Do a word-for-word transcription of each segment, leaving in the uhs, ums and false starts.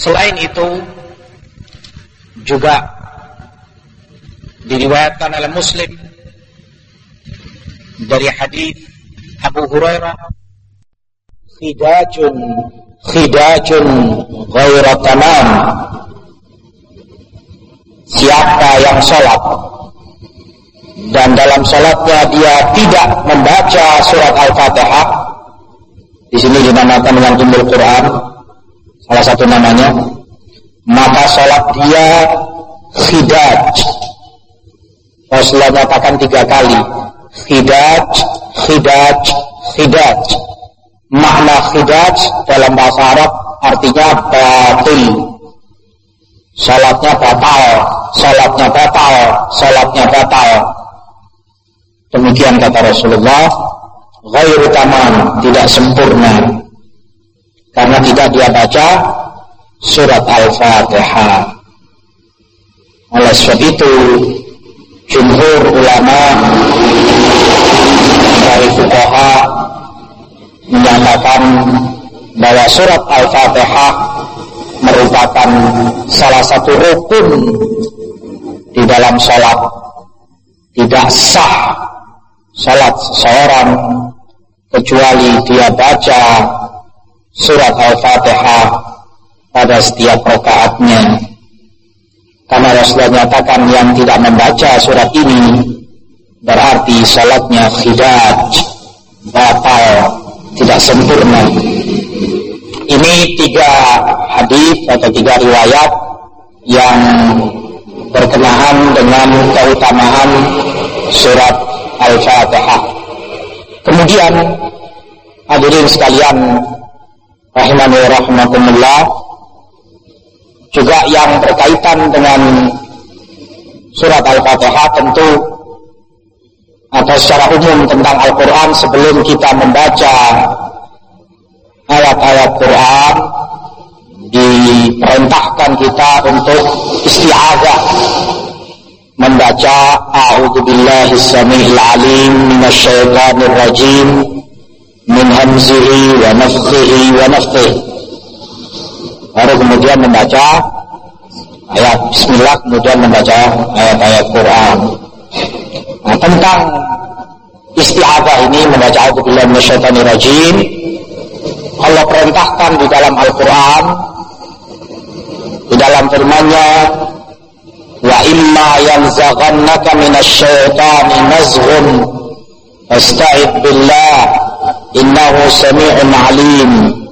Selain itu juga diriwayatkan oleh Muslim dari hadis Abu Hurairah, khidajun khidajun ghaira tamam, siapa yang sholat dan dalam sholatnya dia tidak membaca surat Al-Fatihah, di sini dinamakan dengan Ummul Quran, salah satu namanya, maka sholat dia khidaj. Rasulullah katakan tiga kali, khidaj, khidaj, khidaj. Makna khidaj dalam bahasa Arab artinya batil, salatnya batal, salatnya batal, salatnya batal. Demikian kata Rasulullah, ghairu tamam, tidak sempurna, karena tidak dia baca surat Al-Fatihah. Oleh sebab itu jumhur ulama dari fuqaha menyatakan bahwa surat Al-Fatihah merupakan salah satu rukun di dalam salat. Tidak sah salat seseorang kecuali dia baca surat Al-Fatihah pada setiap rakaatnya. Karena Rasulullah nyatakan yang tidak membaca surat ini berarti salatnya khidaj, batal, tidak sempurna. Ini tiga hadis atau tiga riwayat yang berkenaan dengan keutamaan surat Al-Fatihah. Kemudian hadirin sekalian rahimani wa rahimakumullah, juga yang berkaitan dengan surat Al-Fatihah tentu atau secara umum tentang Al-Quran, sebelum kita membaca ayat-ayat Quran diperintahkan kita untuk isti'adzah, membaca a'udzubillahi samii'il 'aliim minasyaitonir rajim min hamzihi wa nafthihi wa nafthihi, baru kemudian membaca ayat bismillah, kemudian membaca ayat-ayat Quran. Nah, tentang isti'adzah ini, membaca a'udzubillahi minasyaitonir rajim, Allah perintahkan di dalam Al-Quran, di dalam firman-Nya, wa imma yanzaghannaka minasyaitani nazghun fasta'id billah innahu sami'un 'alim.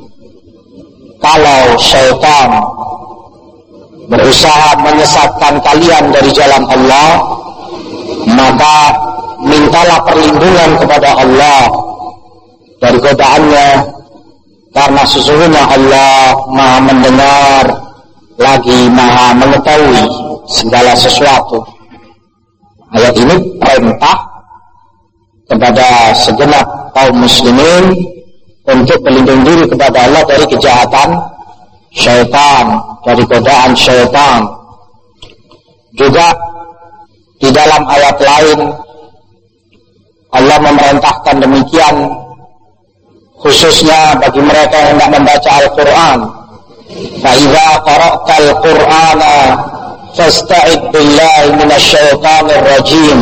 Kalau syaitan berusaha menyesatkan kalian dari jalan Allah, maka mintalah perlindungan kepada Allah dari godaannya, karena sesungguhnya Allah Maha mendengar lagi Maha mengetahui segala sesuatu. Ayat ini perintah kepada segenap kaum muslimin untuk berlindung diri kepada Allah dari kejahatan syaitan, dari godaan syaitan. Juga di dalam ayat lain Allah memerintahkan demikian, khususnya bagi mereka yang hendak membaca Al-Quran. Fa idza qara'tal Qur'ana fasta'id billahi minasyaitonir rajim.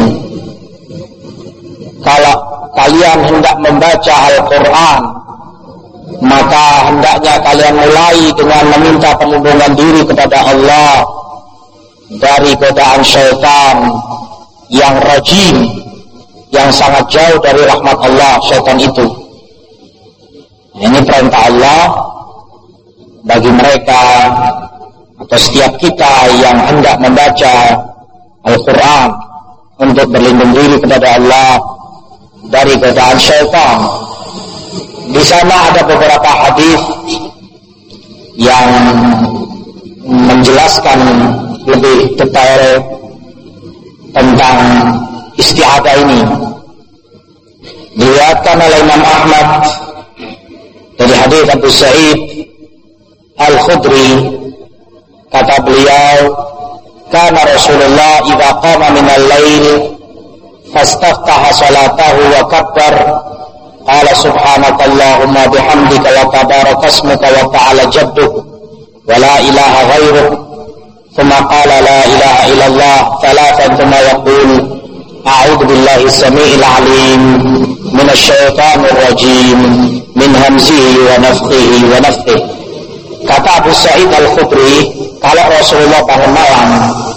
Kalau kalian hendak membaca Al-Quran, maka hendaknya kalian mulai dengan meminta perlindungan diri kepada Allah dari godaan syaitan yang rajim, yang sangat jauh dari rahmat Allah, syaitan itu. Ini perintah Allah bagi mereka atau setiap kita yang hendak membaca Al-Quran untuk berlindung diri kepada Allah dari godaan syaitan. Di sana ada beberapa hadis yang menjelaskan lebih detail tentang isti'adzah ini. Diriwayatkan oleh Imam Ahmad dari hadis Abu Sa'id Al-Khudri, kata beliau, kana Rasulullah idza qama minal lail fastaftaha salatahu wa kabbar qala subhanakallahumma bihamdika wa tabarakasmuka wa ta'ala jadduk ولا إله غيره ثم قال لا إله إلا الله ثلاثا ثم يقول أعوذ بالله السميع العليم من الشيطان الرجيم من همزه ونفخه ونفثه. Kata Abu Sa'id Al-Khudri, kalau Rasulullah bangun malam,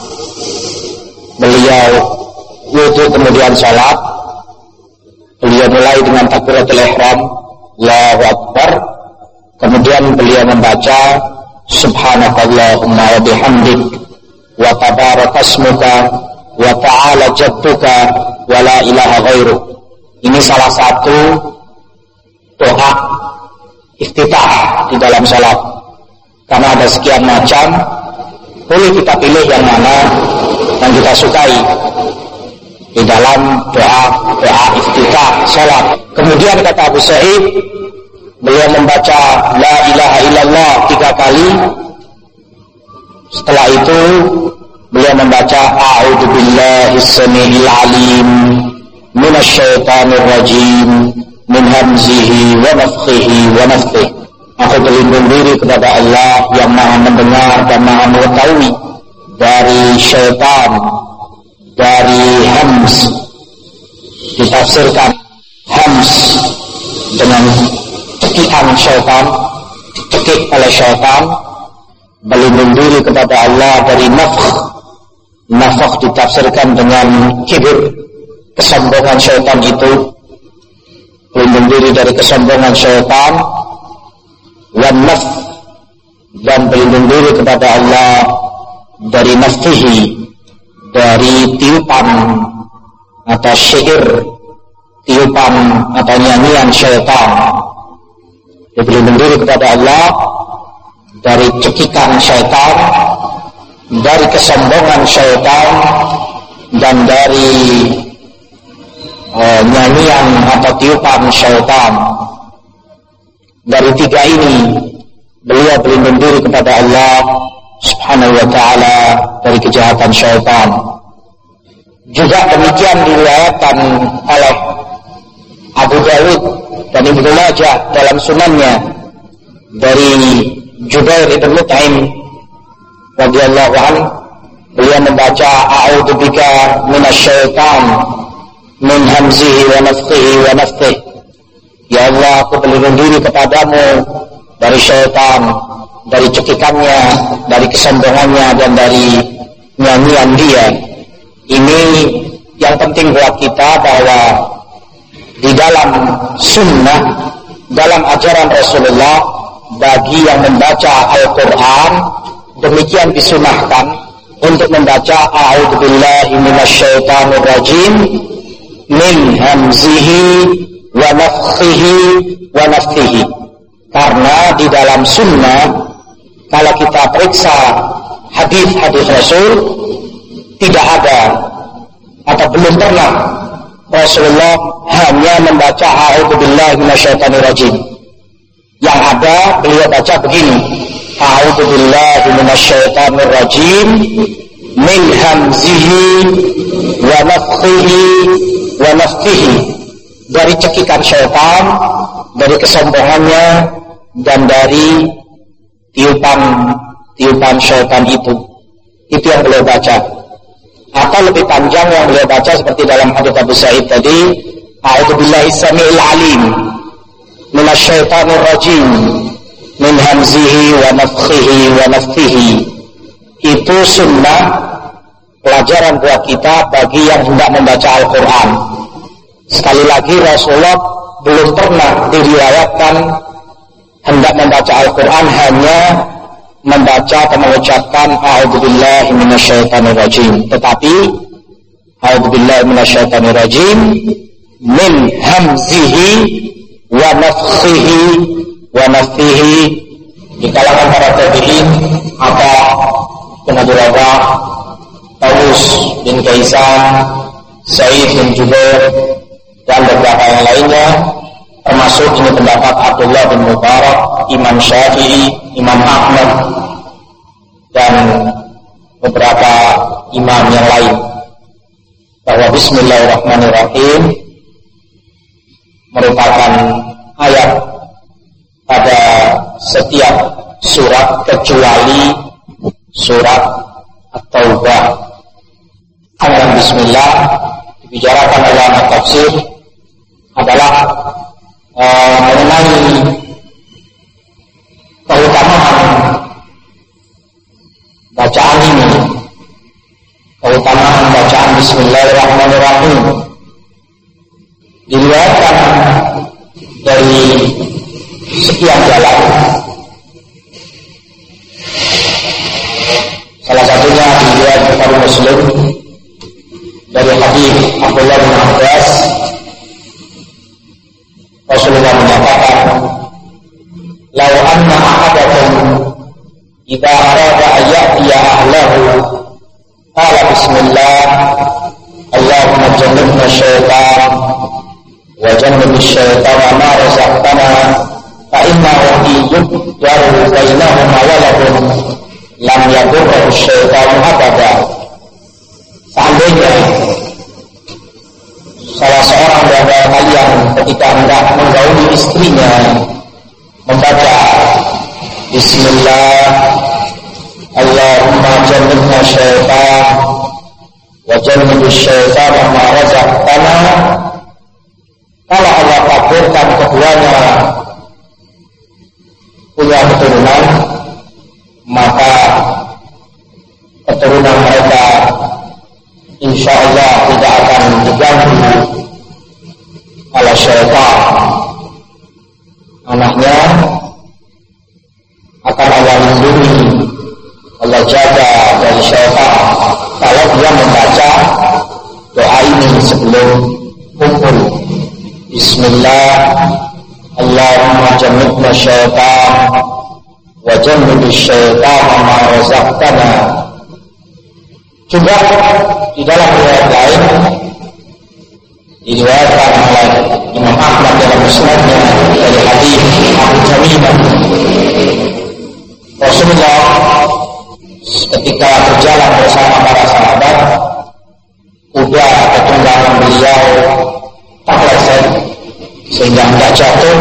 beliau wudu kemudian salat, beliau mulai dengan takbiratul ihram, Allahu Akbar, kemudian beliau membaca Subhanakallahumma wa bihamdik wa tabarakasmuka wa ta'ala jadduka wa la ilaha ghairuk. Ini salah satu doa iftitah di dalam salat. Karena ada sekian macam, boleh kita pilih yang mana yang kita sukai di dalam doa doa iftitah salat. Kemudian kata Abu Sa'id, beliau membaca la ilaha illallah tiga kali. Setelah itu beliau membaca a'udzu billahis samiil alim minasy syaithanir rajim min hamzihi wa nafthihi wa nafthihi. Aku berlindung diri kepada Allah yang Maha mendengar dan Maha mengetahui dari syaitan, dari hams. Ditafsirkan hams dengan cekikan syaitan, dicekik oleh syaitan. Berlindung diri kepada Allah dari nafkh. Nafkh ditafsirkan dengan kibir, kesombongan syaitan itu. Berlindung diri dari kesombongan syaitan. Wan nafth, dan berlindung diri kepada Allah dari nafthihi, dari tiupan atau syair, tiupan atau nyanyian syaitan. Berlindung diri kepada Allah dari cekikan syaitan, dari kesombongan syaitan, dan dari uh, nyanyian atau tiupan syaitan. Dari tiga ini beliau berlindung diri kepada Allah Subhanahu wa ta'ala dari kejahatan syaitan. Juga demikian diriwayatkan oleh Abu Dawud dan Ibnu Majah dalam sunannya dari Jubair ibn Mut'im radhiyallahu anhu, beliau membaca a'udzu bika minasy syaitan min hamzihi wa nafthihi wa nafthihi. Ya Allah, aku berlindung diri kepadamu dari syaitan, dari cekikannya, dari kesombongannya, dan dari nyanyian dia. Ini yang penting buat kita, bahwa di dalam sunnah, dalam ajaran Rasulullah, bagi yang membaca Al-Quran, demikian disunahkan untuk membaca a'udzu billahi minasy syaithanir rajim min hamzihi wa nafthihi wa nafthihi. Karena di dalam sunnah, kalau kita periksa hadis-hadis Rasul, tidak ada atau belum pernah Rasulullah hanya membaca a'udzu billahi minasyaitonir rajim. Yang ada beliau baca begini, a'udzu billahi minasyaitonir rajim min hamzihi wa nafthihi wa nafthihi, dari cekikan syaitan, dari kesombongannya, dan dari tiupan-tiupan syaitan itu. Itu yang beliau baca. Atau lebih panjang yang beliau baca seperti dalam hadits Abu Sa'id tadi, a'udzu billahi samiil alim minasy syaithanir rajim min hamzihi wa nafthihi wa nafthihi. Itu sunnah pelajaran buat kita bagi yang hendak membaca Al-Quran. Sekali lagi, Rasulullah belum pernah diriwayatkan hendak membaca Al-Quran hanya membaca atau mengucapkan a'udzubillahi minasyaitonir rajim, tetapi a'udzubillahi minasyaitonir rajim min hamzihi wa nafthihi wa nafthihi. Di kalangan para tabi'in atau Abu Rabah, Taus bin Kaisan, Sa'id bin Jubair, dan beberapa yang lainnya, termasuk ini pendapat Abdullah bin Mubarak, Imam Syafi'i, Imam Ahmad, dan beberapa imam yang lain, bahwa Bismillahirrahmanirrahim merupakan ayat pada setiap surat kecuali surat At-Taubah. Ayat Bismillah dibicarakan dalam tafsir adalah uh, mengenai keutamaan bacaan ini, keutamaan bacaan Bismillahirrahmanirrahim. Diriwayatkan dari sekian jalan. Salah satunya diriwayat Bukhari Muslim dari hadis Abdullah bin Abbas, Rasulullah menyatakan, "Lau anna ahadakum idza arada an ya'tiya ahlahu qala bismillah Allahumma jannibna syaitan wa jannib asy-syaitana ma razaqtana fa innahu yuj'alu bainahuma waladun lam yadurru asy-syaitanu abada." Seandainya salah seorang dari kalian ketika hendak menggauli istrinya membaca Bismillah Allahumma jannibna syaitan wa jannibis syaitana ma razaqtana, kalau Allah takdirkan keduanya punya keturunan, maka keturunan mereka insya Allah tidak akan diganggu oleh syaitan. Anaknya akan Allah lindungi, Allah jaga dari syaitan kalau dia membaca doa ini sebelum kumpul. Bismillah Allahumma jannibna syaitan wa jannibis syaitana ma razaqtana. Juga di dalam riwayat lain diriwayatkan oleh Imam Ahmad dalam musnadnya dari hadis Abu Jamimah, Rasulullah ketika berjalan bersama para sahabat, kuda ketunggangan beliau terpeleset sehingga tidak jatuh,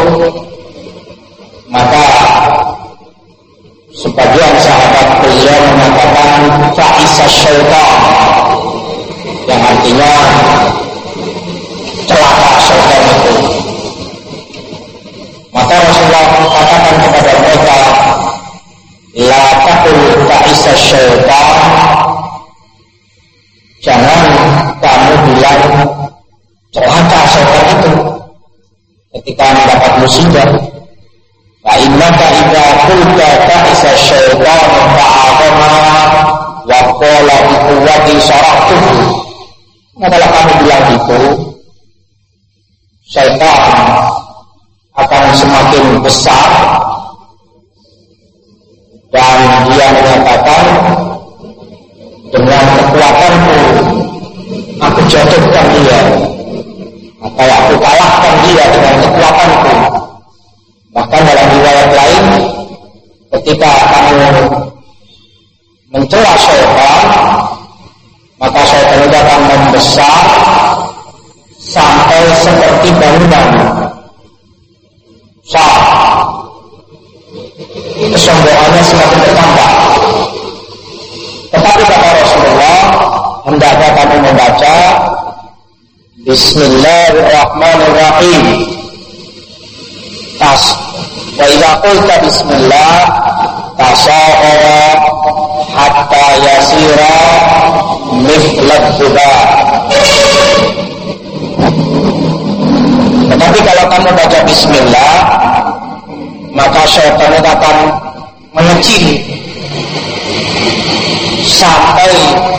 maka sebagian sahabat beliau mengatakan fa'isa syaitan, yang artinya celaka syaitan itu. Maka Rasulullah katakan kepada mereka, la taqul fa'isa syaitan, jangan kamu bilang celaka syaitan itu ketika mendapat musibah. Fa innaka idza qulta fa'isa syaitan fa'adama wa qala bi quwwati sarahtuhu. Kalau kamu bilang itu, syaitan akan semakin besar dan dia menyatakan, dengan kekuatanku aku jatuhkan dia, atau aku kalahkan dia dengan kekuatanku. Bahkan dalam riwayat lain, ketika kamu mencela syaitan, maka syaitan itu akan membesar sampai seperti bangunan besar, kesombongannya semakin bertambah. Tetapi kata Rasulullah, hendaknya kamu membaca Bismillahirrahmanirrahim. Tas wa idza qulta bismillah tasawwa hatta yasira mithlad huda. Tetapi kalau kamu baca bismillah, maka syaitan akan mengecil sampai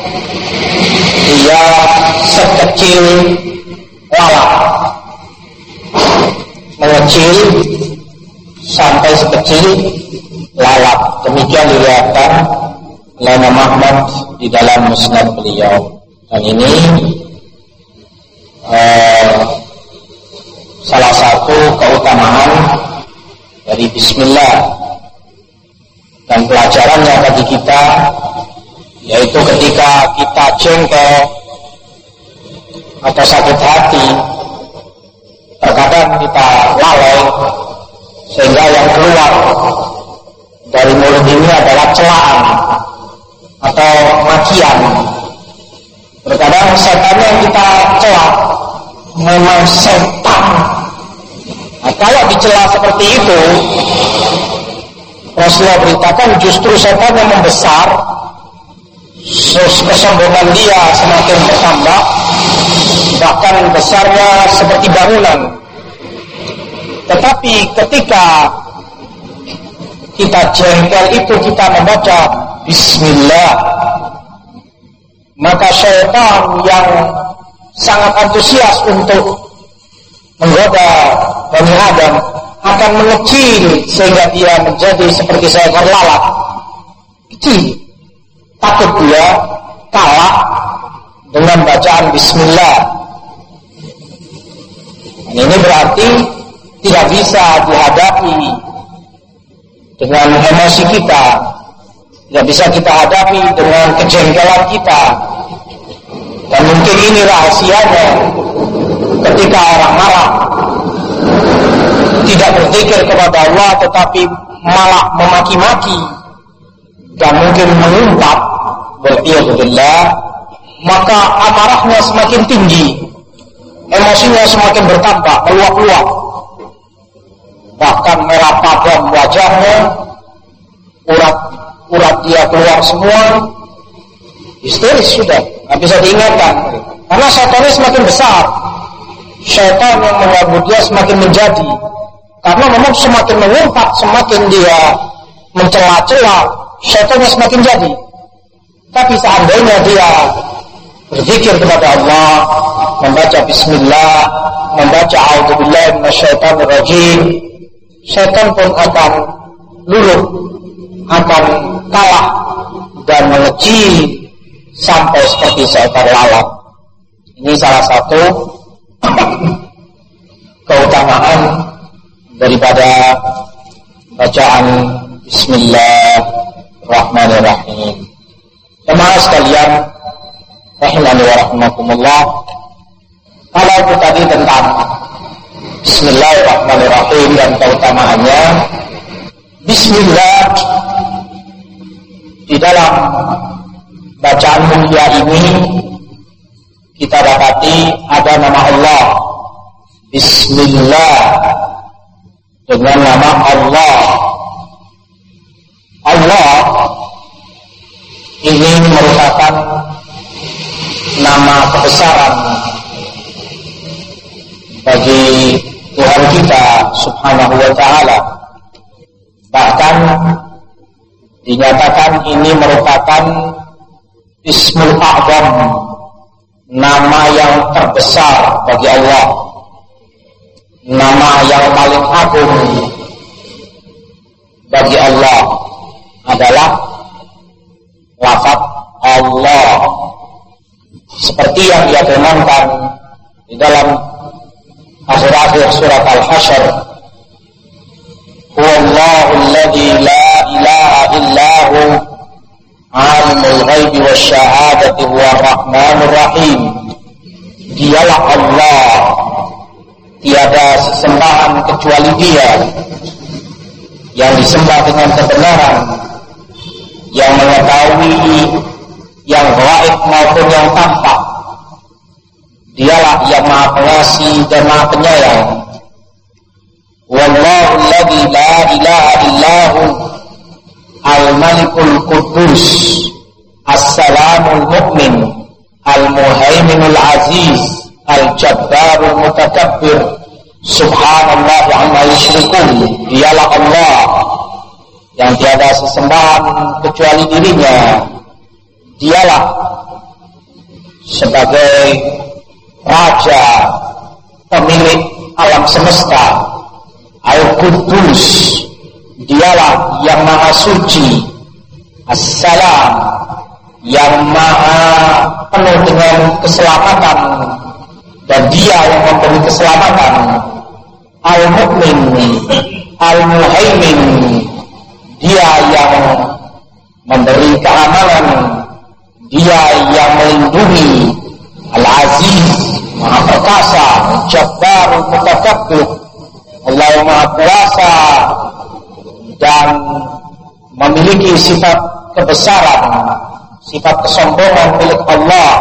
dia sekecil lalat, mengecil sampai sekecil lalat. Demikian diriwayatkan oleh Imam Ahmad di dalam musnad beliau. Dan ini eh, salah satu keutamaan dari Bismillah, dan pelajarannya bagi kita yaitu ketika kita jengkel atau sakit hati, terkadang kita lalai sehingga yang keluar dari mulut adalah celaan atau makian. Terkadang setan yang kita celak memang setan. Nah, kalau dicela seperti itu, Rasulullah beritakan justru setan yang membesar, kesombongan dia semakin bertambah, bahkan besarnya seperti bangunan. Tetapi ketika kita jengkel itu, kita membaca Bismillah, maka syaitan yang sangat antusias untuk menggoda Bani Adam akan mengecil sehingga dia menjadi seperti seekor lalat kecil. Takut dia kalah dengan bacaan Bismillah. Dan ini berarti tidak bisa dihadapi dengan emosi kita, tidak bisa kita hadapi dengan kejengkelan kita. Dan mungkin ini rahasianya ketika orang marah tidak berzikir kepada Allah tetapi malah memaki-maki dan mungkin mengumpat, wal'iyadzubillah, maka amarahnya semakin tinggi, emosinya semakin bertambah, meluap-luap, bahkan merah padam wajahnya, urat-urat dia keluar semua, histeris sudah, nggak bisa diingatkan, karena syaitannya semakin besar, syaitan yang mengganggu dia semakin menjadi, karena memang semakin mengumpat, semakin dia mencela-cela, syaitannya semakin jadi. Tapi seandainya dia berzikir kepada Allah, membaca Bismillah, membaca A'udzubillahi minasyaitonirrajim, syaitan pun akan luluh, akan kalah dan mengecil sampai seperti seekor lalat. Ini salah satu keutamaan daripada bacaan Bismillahirrahmanirrahim. Jemaah sekalian rahimani wa rahimakumullah, kalau itu tadi tentang Bismillahirrahmanirrahim dan keutamaannya, Bismillah di dalam bacaan mulia ini kita dapati ada nama Allah, Bismillah, dengan nama Allah. Allah ini merupakan nama kebesaran bagi Tuhan kita subhanahu wa ta'ala. Bahkan dinyatakan ini merupakan Ismul A'zam, nama yang terbesar bagi Allah, nama yang paling agung bagi Allah adalah lafaz Allah, seperti yang dia firmankan di dalam akhir-akhir surat Al-Hasyr, Huwallahu alladzi la ilaha illahu alimul ghaibi wasyahadati huwar rahmanur rahim. Dialah Allah, tiada sesembahan kecuali Dia, yang disembah dengan kebenaran, yang mengetahui yang gaib maupun yang tampak. Dialah yang Maha Pengasih dan Maha Penyayang. Wallahu alladzi la ilaha illahu al-malikul quddus as-salamul mu'min al-muhaiminul aziz al-jabbarul mutakabbir subhanallah amma yusyrikun. Dialah Allah yang tiada sesembahan kecuali dirinya. Dialah sebagai Raja, pemilik alam semesta, Al-Quddus. Dialah yang maha suci, As-Salam, yang maha penuh dengan keselamatan, dan Dia yang memberi keselamatan, Al-Mu'min, Al-Muhaimin, Dia yang memberi keamanan, Dia yang melindungi, Al-Aziz, Maha Perkasa, Jabbar, Mutakabbir, Allah yang Maha Kuasa dan memiliki memiliki sifat kebesaran, sifat kesombongan milik Allah.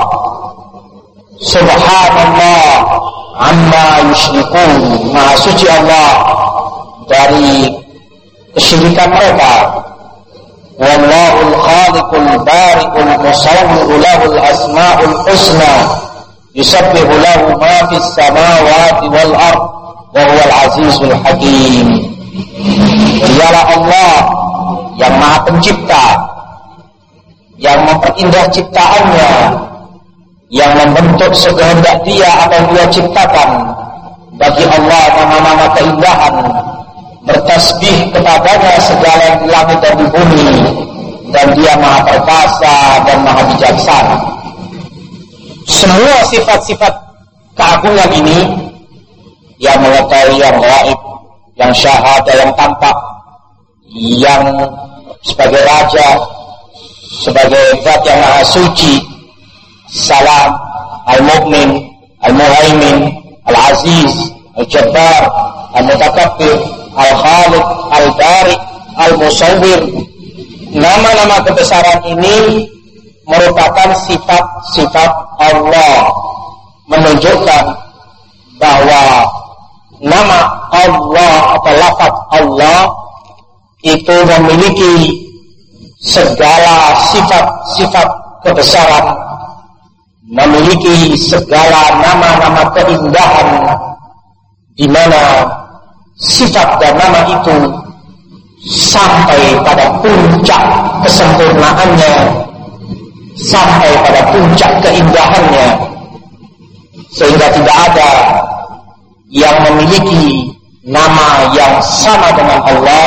Subhanallah amma yusyrikun, maha suci Allah dari kesyirikan mereka. Wallahul khaliqul bari'ul musawwiru lahul asma'ul husna yusabbihu lahu ma fis samawati wal ard wa huwal azizul hakim. Dialah Allah yang maha pencipta, yang memperindah ciptaannya, yang membentuk sekehendak dia apa yang dia ciptakan. Bagi Allah nama-nama keindahan, bertasbih kepadanya segala yang di langit dan di bumi, dan dia maha perkasa dan maha bijaksana. Semua sifat-sifat keagungan ini, yang mengetahui yang gaib, yang syahadah, yang tampak, yang sebagai raja, sebagai zat yang maha suci, Salam, Al-Mu'min, Al-Muhaimin, Al-Aziz, Al-Jabbar, Al-Mutakabbir, Al-Khaliq, Al-Bari, Al-Musawwir. Nama-nama kebesaran ini merupakan sifat-sifat Allah, menunjukkan bahwa nama Allah atau lafaz Allah itu memiliki segala sifat-sifat kebesaran, memiliki segala nama-nama keindahan, di mana sifat dan nama itu sampai pada puncak kesempurnaannya, sampai pada puncak keindahannya, sehingga tidak ada yang memiliki nama yang sama dengan Allah,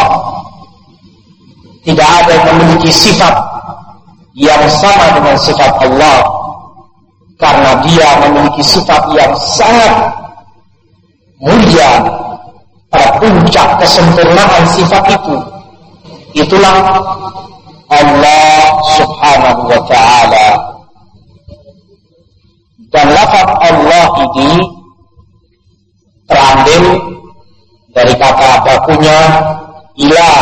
tidak ada yang memiliki sifat yang sama dengan sifat Allah, karena dia memiliki sifat yang sangat mulia pada puncak kesempurnaan sifat itu. Itulah Allah subhanahu wa ta'ala. Dan lafaz Allah ini terambil dari kata bakunya ilah,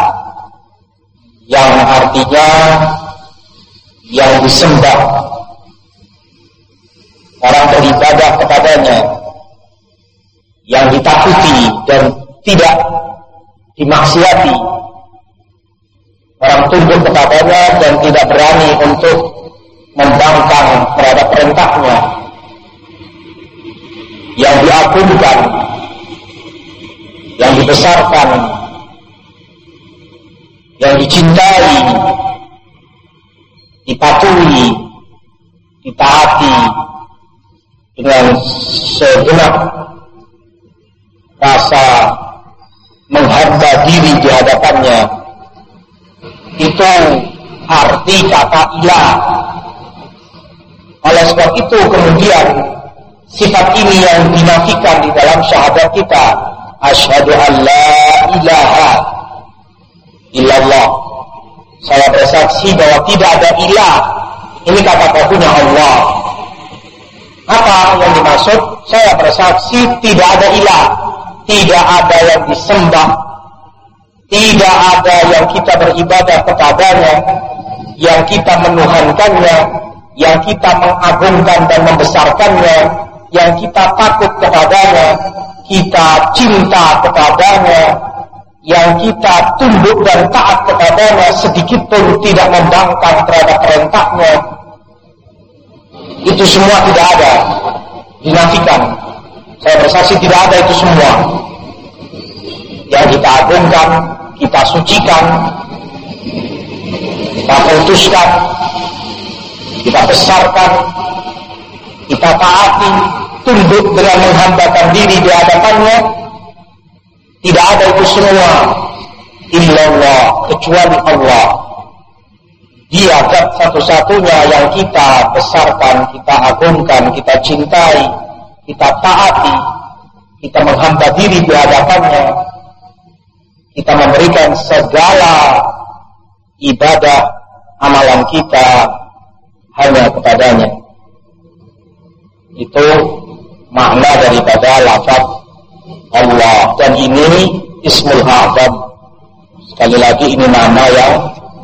yang artinya yang disembah, orang beribadah kepadanya, yang ditakuti dan tidak dimaksiati, orang tunduk kepadanya dan tidak berani untuk membangkang terhadap perintahnya, yang diagungkan, yang dibesarkan, yang dicintai, dipatuhi, ditaati dengan segenap rasa menghamba diri di hadapannya. Itu arti kata ilah. Oleh sebab itu kemudian sifat ini yang dinafikan di dalam syahadat kita, asyhadu an la ilaha illallah, saya bersaksi bahwa tidak ada ilah. Ini kata bakunya Allah. Apa yang dimaksud? Saya bersaksi tidak ada ilah, tidak ada yang disembah, tidak ada yang kita beribadah kepadanya, yang kita menuhankannya, yang kita mengagungkan dan membesarkannya, yang kita takut kepadanya, kita cinta kepadanya, yang kita tunduk dan taat kepadanya, sedikit pun tidak membangkang terhadap perintahnya. Itu semua tidak ada, dinafikan. Saya bersaksi tidak ada itu semua. Yang kita agungkan, kita sucikan, kita putuskan, kita besarkan, kita taati, tunduk dengan menghambakan diri di hadapannya, tidak ada itu semua illallah, kecuali Allah. Dia zat satu-satunya yang kita besarkan, kita agungkan, kita cintai, kita taati, kita menghamba diri di hadapannya, kita memberikan segala ibadah amalan kita hanya kepadanya. Itu makna daripada lafaz Allah. Dan ini ismul a'zam. Sekali lagi ini nama yang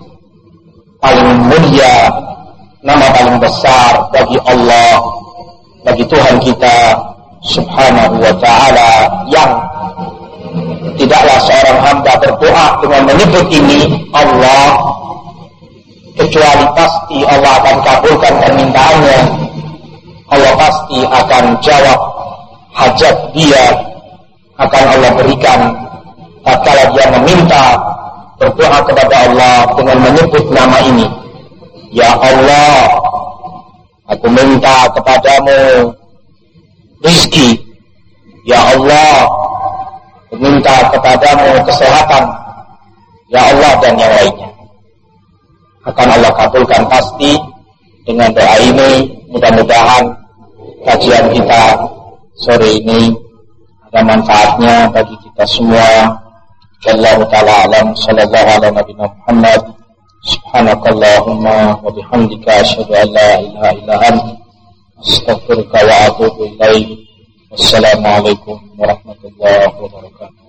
paling mulia, nama paling besar bagi Allah, bagi Tuhan kita Subhanahu wa ta'ala, yang tidaklah seorang hamba berdoa dengan menyebut ini Allah, kecuali pasti Allah akan kabulkan permintaannya. Allah pasti akan jawab hajat dia, akan Allah berikan tatkala dia meminta berdoa kepada Allah dengan menyebut nama ini. Ya Allah, aku minta kepadamu rizki. Ya Allah, aku minta kepadamu kesehatan. Ya Allah, dan yang lainnya. Akan Allah kabulkan pasti dengan doa ini. Mudah-mudahan kajian kita sore ini ada manfaatnya bagi kita semua. Wallahu ta'ala alam. Sallallahu ala nabiyina Muhammad. Subhanakallahumma wa bihamdika asyhadu an la ilaha illa anta astaghfiruka wa atubu ilaik. Wassalamualaikum warahmatullahi wabarakatuh.